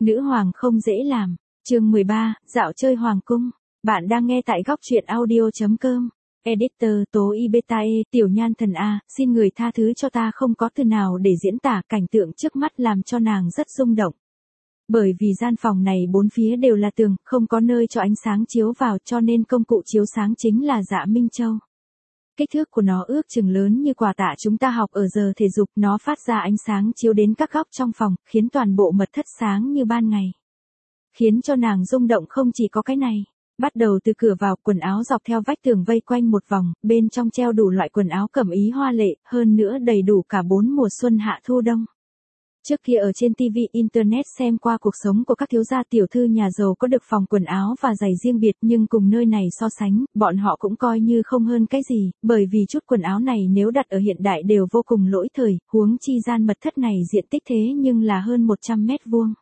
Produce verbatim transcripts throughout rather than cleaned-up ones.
Nữ hoàng không dễ làm. Chương mười ba, dạo chơi hoàng cung. Bạn đang nghe tại góc truyện audio chấm com. Editor Tố Y Beta E, Tiểu Nhan Thần A, xin người tha thứ cho ta không có từ nào để diễn tả cảnh tượng trước mắt làm cho nàng rất rung động. Bởi vì gian phòng này bốn phía đều là tường, không có nơi cho ánh sáng chiếu vào cho nên công cụ chiếu sáng chính là Dạ Minh Châu. Kích thước của nó ước chừng lớn như quả tạ chúng ta học ở giờ thể dục, nó phát ra ánh sáng chiếu đến các góc trong phòng, khiến toàn bộ mật thất sáng như ban ngày. Khiến cho nàng rung động không chỉ có cái này. Bắt đầu từ cửa vào, quần áo dọc theo vách tường vây quanh một vòng, bên trong treo đủ loại quần áo cẩm ý hoa lệ, hơn nữa đầy đủ cả bốn mùa xuân hạ thu đông. Trước kia ở trên ti vi Internet xem qua cuộc sống của các thiếu gia tiểu thư nhà giàu có được phòng quần áo và giày riêng biệt, nhưng cùng nơi này so sánh, bọn họ cũng coi như không hơn cái gì, bởi vì chút quần áo này nếu đặt ở hiện đại đều vô cùng lỗi thời, huống chi gian mật thất này diện tích thế nhưng là hơn một trăm mét vuông.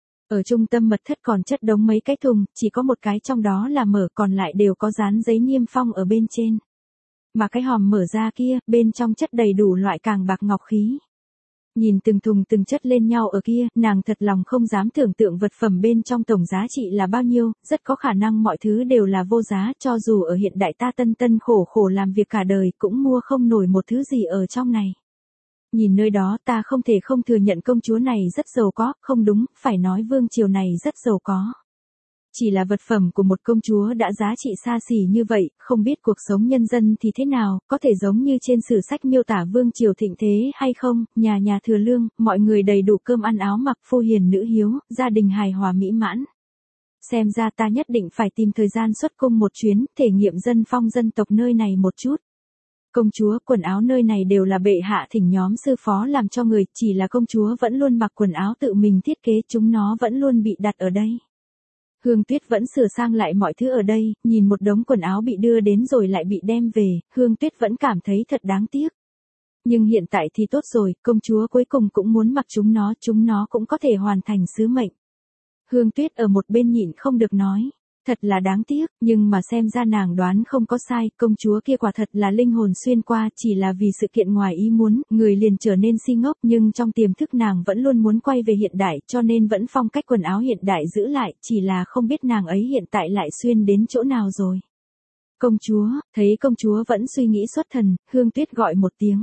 Ở trung tâm mật thất còn chất đống mấy cái thùng, chỉ có một cái trong đó là mở, còn lại đều có dán giấy niêm phong ở bên trên. Mà cái hòm mở ra kia, bên trong chất đầy đủ loại càng bạc ngọc khí. Nhìn từng thùng từng chất lên nhau ở kia, nàng thật lòng không dám tưởng tượng vật phẩm bên trong tổng giá trị là bao nhiêu, rất có khả năng mọi thứ đều là vô giá, cho dù ở hiện đại ta tân tân khổ khổ làm việc cả đời cũng mua không nổi một thứ gì ở trong này. Nhìn nơi đó ta không thể không thừa nhận công chúa này rất giàu có, không đúng, phải nói vương triều này rất giàu có. Chỉ là vật phẩm của một công chúa đã giá trị xa xỉ như vậy, không biết cuộc sống nhân dân thì thế nào, có thể giống như trên sử sách miêu tả vương triều thịnh thế hay không, nhà nhà thừa lương, mọi người đầy đủ cơm ăn áo mặc, phu hiền nữ hiếu, gia đình hài hòa mỹ mãn. Xem ra ta nhất định phải tìm thời gian xuất cung một chuyến, thể nghiệm dân phong dân tộc nơi này một chút. Công chúa, quần áo nơi này đều là bệ hạ thỉnh nhóm sư phó làm cho người, chỉ là công chúa vẫn luôn mặc quần áo tự mình thiết kế, chúng nó vẫn luôn bị đặt ở đây. Hương Tuyết vẫn sửa sang lại mọi thứ ở đây, nhìn một đống quần áo bị đưa đến rồi lại bị đem về, Hương Tuyết vẫn cảm thấy thật đáng tiếc. Nhưng hiện tại thì tốt rồi, công chúa cuối cùng cũng muốn mặc chúng nó, chúng nó cũng có thể hoàn thành sứ mệnh. Hương Tuyết ở một bên nhịn không được nói. Thật là đáng tiếc, nhưng mà xem ra nàng đoán không có sai, công chúa kia quả thật là linh hồn xuyên qua, chỉ là vì sự kiện ngoài ý muốn, người liền trở nên si ngốc, nhưng trong tiềm thức nàng vẫn luôn muốn quay về hiện đại, cho nên vẫn phong cách quần áo hiện đại giữ lại, chỉ là không biết nàng ấy hiện tại lại xuyên đến chỗ nào rồi. Công chúa, thấy công chúa vẫn suy nghĩ xuất thần, Hương Tuyết gọi một tiếng.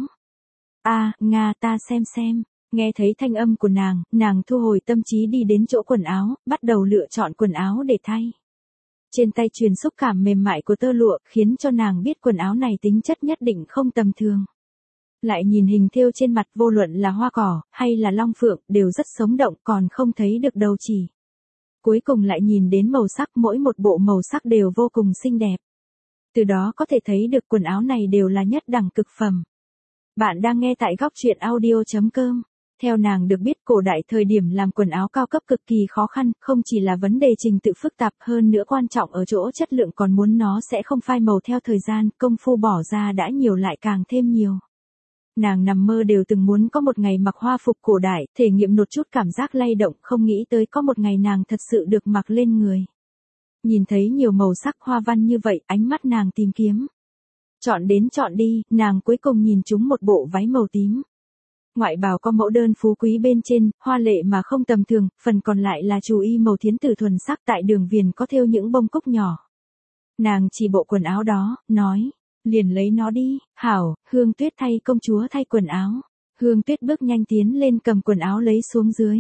A, Nga, ta xem xem. Nghe thấy thanh âm của nàng, nàng thu hồi tâm trí đi đến chỗ quần áo, bắt đầu lựa chọn quần áo để thay. Trên tay truyền xúc cảm mềm mại của tơ lụa, khiến cho nàng biết quần áo này tính chất nhất định không tầm thường. Lại nhìn hình thêu trên mặt, vô luận là hoa cỏ, hay là long phượng, đều rất sống động, còn không thấy được đầu chỉ. Cuối cùng lại nhìn đến màu sắc, mỗi một bộ màu sắc đều vô cùng xinh đẹp. Từ đó có thể thấy được quần áo này đều là nhất đẳng cực phẩm. Bạn đang nghe tại góc truyện audio chấm com. Theo nàng được biết, cổ đại thời điểm làm quần áo cao cấp cực kỳ khó khăn, không chỉ là vấn đề trình tự phức tạp, hơn nữa quan trọng ở chỗ chất lượng, còn muốn nó sẽ không phai màu theo thời gian, công phu bỏ ra đã nhiều lại càng thêm nhiều. Nàng nằm mơ đều từng muốn có một ngày mặc hoa phục cổ đại, thể nghiệm một chút cảm giác lay động, không nghĩ tới có một ngày nàng thật sự được mặc lên người. Nhìn thấy nhiều màu sắc hoa văn như vậy, ánh mắt nàng tìm kiếm. Chọn đến chọn đi, nàng cuối cùng nhìn trúng một bộ váy màu tím. Ngoại bào có mẫu đơn phú quý bên trên, hoa lệ mà không tầm thường, phần còn lại là chú y màu thiến tử thuần sắc, tại đường viền có thêu những bông cúc nhỏ. Nàng chỉ bộ quần áo đó, nói, liền lấy nó đi. Hảo, Hương Tuyết thay công chúa thay quần áo. Hương Tuyết bước nhanh tiến lên cầm quần áo lấy xuống dưới.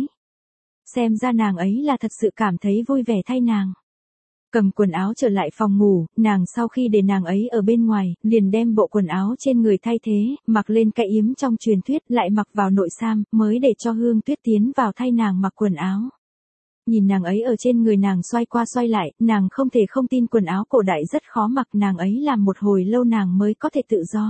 Xem ra nàng ấy là thật sự cảm thấy vui vẻ thay nàng. Cầm quần áo trở lại phòng ngủ, nàng sau khi để nàng ấy ở bên ngoài, liền đem bộ quần áo trên người thay thế, mặc lên cái yếm trong truyền thuyết, lại mặc vào nội sam, mới để cho Hương Tuyết tiến vào thay nàng mặc quần áo. Nhìn nàng ấy ở trên người nàng xoay qua xoay lại, nàng không thể không tin quần áo cổ đại rất khó mặc, nàng ấy làm một hồi lâu nàng mới có thể tự do.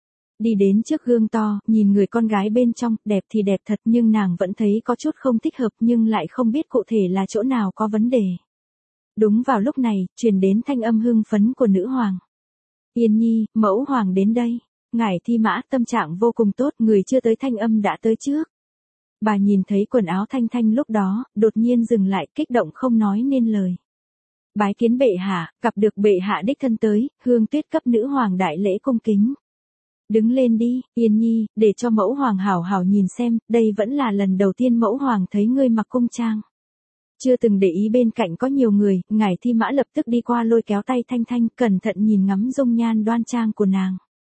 Đi đến trước gương to, nhìn người con gái bên trong, đẹp thì đẹp thật, nhưng nàng vẫn thấy có chút không thích hợp, nhưng lại không biết cụ thể là chỗ nào có vấn đề. Đúng vào lúc này, truyền đến thanh âm hưng phấn của nữ hoàng. Yên nhi, mẫu hoàng đến đây. Ngải Thi Mã tâm trạng vô cùng tốt, người chưa tới thanh âm đã tới trước. Bà nhìn thấy quần áo Thanh Thanh lúc đó, đột nhiên dừng lại, kích động không nói nên lời. Bái kiến bệ hạ, gặp được bệ hạ đích thân tới, Hương Tuyết cấp nữ hoàng đại lễ cung kính. Đứng lên đi, Yên nhi, để cho mẫu hoàng hảo hảo nhìn xem, đây vẫn là lần đầu tiên mẫu hoàng thấy ngươi mặc cung trang. Chưa từng để ý bên cạnh có nhiều người, ngải thi mã lập tức đi qua lôi kéo tay Thanh Thanh, cẩn thận nhìn ngắm dung nhan đoan trang của nàng.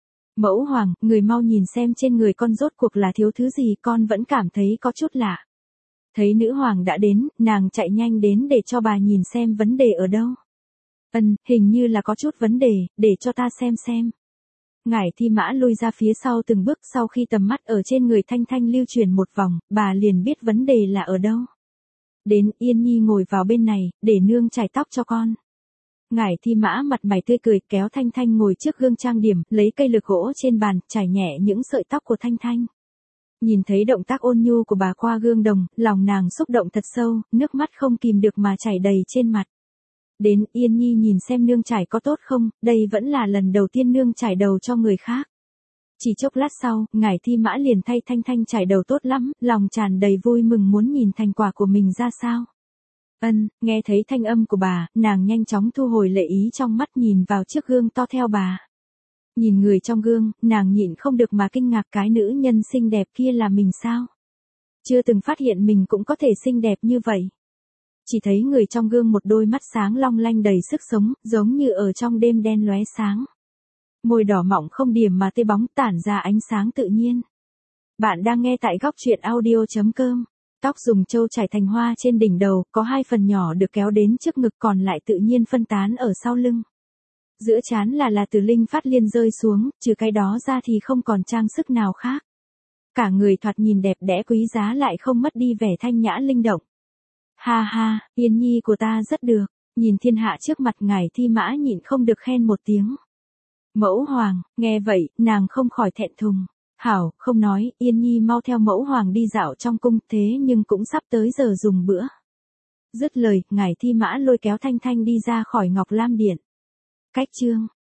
Mẫu hoàng, người mau nhìn xem trên người con rốt cuộc là thiếu thứ gì, con vẫn cảm thấy có chút lạ. Thấy nữ hoàng đã đến, nàng chạy nhanh đến để cho bà nhìn xem vấn đề ở đâu. Ừm, hình như là có chút vấn đề, để cho ta xem xem. Ngải thi mã lui ra phía sau từng bước, sau khi tầm mắt ở trên người Thanh Thanh lưu truyền một vòng, bà liền biết vấn đề là ở đâu. Đến, Yên Nhi ngồi vào bên này, để nương chải tóc cho con. Ngải thi mã mặt mày tươi cười kéo Thanh Thanh ngồi trước gương trang điểm, lấy cây lược gỗ trên bàn, chải nhẹ những sợi tóc của Thanh Thanh. Nhìn thấy động tác ôn nhu của bà qua gương đồng, lòng nàng xúc động thật sâu, nước mắt không kìm được mà chảy đầy trên mặt. Đến, Yên Nhi nhìn xem nương chải có tốt không, đây vẫn là lần đầu tiên nương chải đầu cho người khác. Chỉ chốc lát sau, ngải thi mã liền thay Thanh Thanh chải đầu tốt lắm, lòng tràn đầy vui mừng muốn nhìn thành quả của mình ra sao. Ân, nghe thấy thanh âm của bà, nàng nhanh chóng thu hồi lệ ý trong mắt, nhìn vào chiếc gương to theo bà. Nhìn người trong gương, nàng nhịn không được mà kinh ngạc, cái nữ nhân xinh đẹp kia là mình sao? Chưa từng phát hiện mình cũng có thể xinh đẹp như vậy. Chỉ thấy người trong gương một đôi mắt sáng long lanh đầy sức sống, giống như ở trong đêm đen lóe sáng. Môi đỏ mọng không điểm mà tê bóng, tản ra ánh sáng tự nhiên. Bạn đang nghe tại góc truyện audio chấm com. Tóc dùng châu chải thành hoa trên đỉnh đầu, có hai phần nhỏ được kéo đến trước ngực, còn lại tự nhiên phân tán ở sau lưng. Giữa trán là là từ linh phát liên rơi xuống, trừ cái đó ra thì không còn trang sức nào khác. Cả người thoạt nhìn đẹp đẽ quý giá lại không mất đi vẻ thanh nhã linh động. Ha ha, Yên Nhi của ta rất được, nhìn thiên hạ trước mặt ngải thi mã nhịn không được khen một tiếng. Mẫu hoàng, nghe vậy, nàng không khỏi thẹn thùng. Hảo, không nói, Yên Nhi mau theo mẫu hoàng đi dạo trong cung, thế nhưng cũng sắp tới giờ dùng bữa. Dứt lời, ngải thi mã lôi kéo Thanh Thanh đi ra khỏi Ngọc Lam Điện. Cách chương